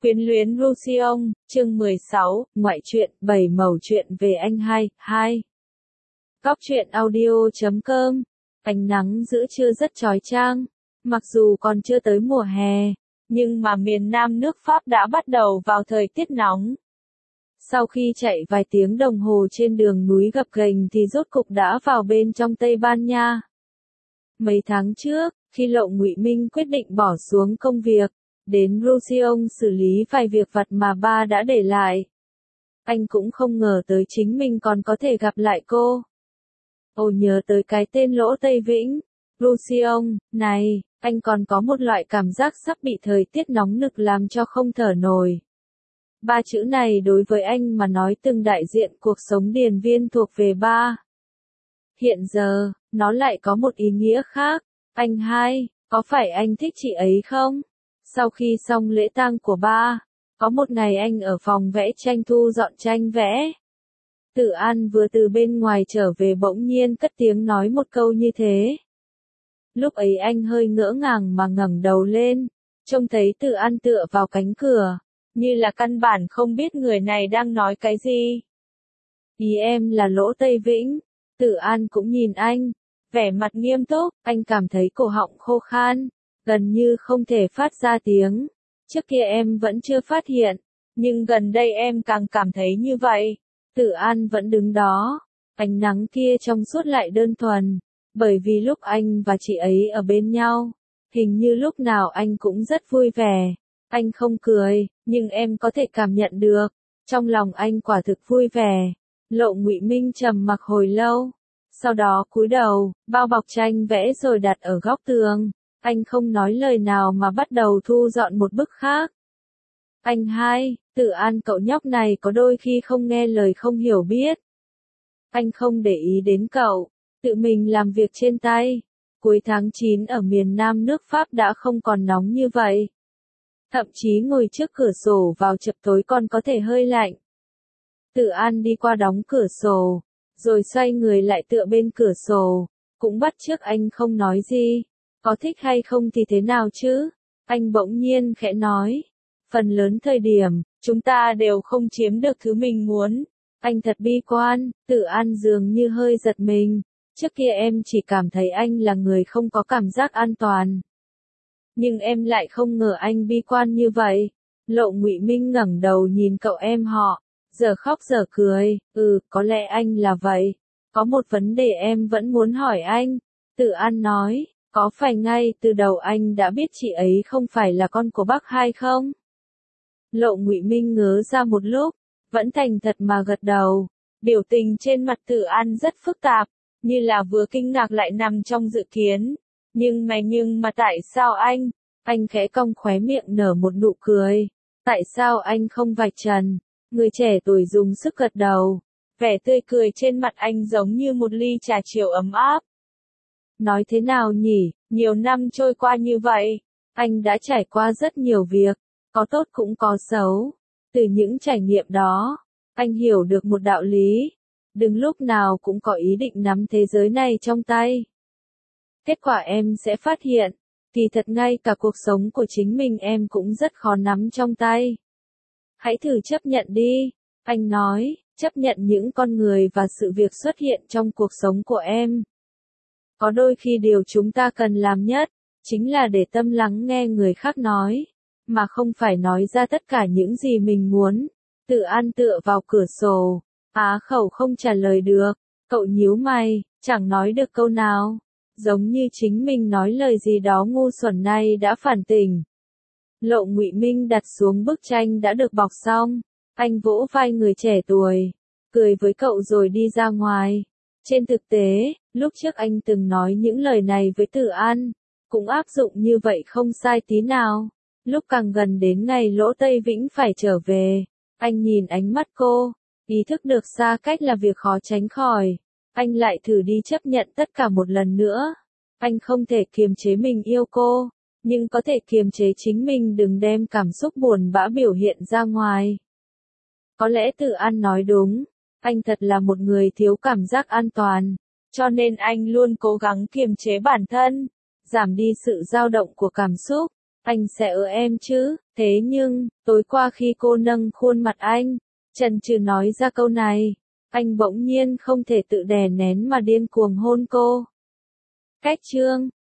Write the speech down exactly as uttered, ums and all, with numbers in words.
Quyến luyến Roussillon, chương mười sáu, ngoại truyện, bảy mẩu chuyện về anh hai, hai. Góc truyện audio chấm com. Ánh nắng giữa trưa rất chói chang. Mặc dù còn chưa tới mùa hè, nhưng mà miền Nam nước Pháp đã bắt đầu vào thời tiết nóng. Sau khi chạy vài tiếng đồng hồ trên đường núi gập ghềnh thì rốt cục đã vào bên trong Tây Ban Nha. Mấy tháng trước, khi Lộ Ngụy Minh quyết định bỏ xuống công việc, đến Roussillon xử lý vài việc vặt mà ba đã để lại. Anh cũng không ngờ tới chính mình còn có thể gặp lại cô. Ồ, nhớ tới cái tên Lỗ Tây Vĩnh, Roussillon, này, anh còn có một loại cảm giác sắp bị thời tiết nóng nực làm cho không thở nổi. Ba chữ này đối với anh mà nói từng đại diện cuộc sống điền viên thuộc về ba. Hiện giờ, nó lại có một ý nghĩa khác. Anh hai, có phải anh thích chị ấy không? Sau khi xong lễ tang của ba, có một ngày anh ở phòng vẽ tranh thu dọn tranh vẽ. Tử An vừa từ bên ngoài trở về bỗng nhiên cất tiếng nói một câu như thế. Lúc ấy anh hơi ngỡ ngàng mà ngẩng đầu lên, trông thấy Tử An tựa vào cánh cửa, như là căn bản không biết người này đang nói cái gì. Ý em là Lỗ Tây Vĩnh. Tử An cũng nhìn anh, vẻ mặt nghiêm túc, anh cảm thấy cổ họng khô khan, gần như không thể phát ra tiếng. Trước kia em vẫn chưa phát hiện, nhưng gần đây em càng cảm thấy như vậy. Tử An vẫn đứng đó, ánh nắng kia trong suốt lại đơn thuần, bởi vì lúc anh và chị ấy ở bên nhau, hình như lúc nào anh cũng rất vui vẻ. Anh không cười, nhưng em có thể cảm nhận được, trong lòng anh quả thực vui vẻ. Lộ Ngụy Minh trầm mặc hồi lâu, sau đó cúi đầu, bao bọc tranh vẽ rồi đặt ở góc tường. Anh không nói lời nào mà bắt đầu thu dọn một bức khác. Anh hai, Tử An cậu nhóc này có đôi khi không nghe lời không hiểu biết. Anh không để ý đến cậu, tự mình làm việc trên tay. Cuối tháng chín ở miền Nam nước Pháp đã không còn nóng như vậy. Thậm chí ngồi trước cửa sổ vào chập tối còn có thể hơi lạnh. Tử An đi qua đóng cửa sổ, rồi xoay người lại tựa bên cửa sổ, cũng bắt chước anh không nói gì. Có thích hay không thì thế nào chứ? Anh bỗng nhiên khẽ nói. Phần lớn thời điểm, chúng ta đều không chiếm được thứ mình muốn. Anh thật bi quan. Tử An dường như hơi giật mình. Trước kia em chỉ cảm thấy anh là người không có cảm giác an toàn. Nhưng em lại không ngờ anh bi quan như vậy. Lộ Ngụy Minh ngẩng đầu nhìn cậu em họ, giờ khóc giờ cười. Ừ, có lẽ anh là vậy. Có một vấn đề em vẫn muốn hỏi anh. Tử An nói. Có phải ngay từ đầu anh đã biết chị ấy không phải là con của bác hai không? Lộ Ngụy Minh ngớ ra một lúc, vẫn thành thật mà gật đầu. Biểu tình trên mặt Tử An rất phức tạp, như là vừa kinh ngạc lại nằm trong dự kiến. Nhưng mà nhưng mà tại sao anh? Anh khẽ cong khóe miệng nở một nụ cười. Tại sao anh không vạch trần? Người trẻ tuổi dùng sức gật đầu. Vẻ tươi cười trên mặt anh giống như một ly trà chiều ấm áp. Nói thế nào nhỉ, nhiều năm trôi qua như vậy, anh đã trải qua rất nhiều việc, có tốt cũng có xấu. Từ những trải nghiệm đó, anh hiểu được một đạo lý, đừng lúc nào cũng có ý định nắm thế giới này trong tay. Kết quả em sẽ phát hiện, kỳ thật ngay cả cuộc sống của chính mình em cũng rất khó nắm trong tay. Hãy thử chấp nhận đi, anh nói, chấp nhận những con người và sự việc xuất hiện trong cuộc sống của em. Có đôi khi điều chúng ta cần làm nhất, chính là để tâm lắng nghe người khác nói, mà không phải nói ra tất cả những gì mình muốn. Tử An tựa vào cửa sổ, á khẩu không trả lời được, cậu nhíu mày, chẳng nói được câu nào, giống như chính mình nói lời gì đó ngu xuẩn này đã phản tỉnh. Lộ Ngụy Minh đặt xuống bức tranh đã được bọc xong, anh vỗ vai người trẻ tuổi, cười với cậu rồi đi ra ngoài. Trên thực tế, lúc trước anh từng nói những lời này với Tử An, cũng áp dụng như vậy không sai tí nào. Lúc càng gần đến ngày Lỗ Tây Vĩnh phải trở về, anh nhìn ánh mắt cô, ý thức được xa cách là việc khó tránh khỏi. Anh lại thử đi chấp nhận tất cả một lần nữa. Anh không thể kiềm chế mình yêu cô, nhưng có thể kiềm chế chính mình đừng đem cảm xúc buồn bã biểu hiện ra ngoài. Có lẽ Tử An nói đúng. Anh thật là một người thiếu cảm giác an toàn, cho nên anh luôn cố gắng kiềm chế bản thân, giảm đi sự dao động của cảm xúc. Anh sẽ ở em chứ, thế nhưng, tối qua khi cô nâng khuôn mặt anh, chần chừ nói ra câu này, anh bỗng nhiên không thể tự đè nén mà điên cuồng hôn cô. Cách chương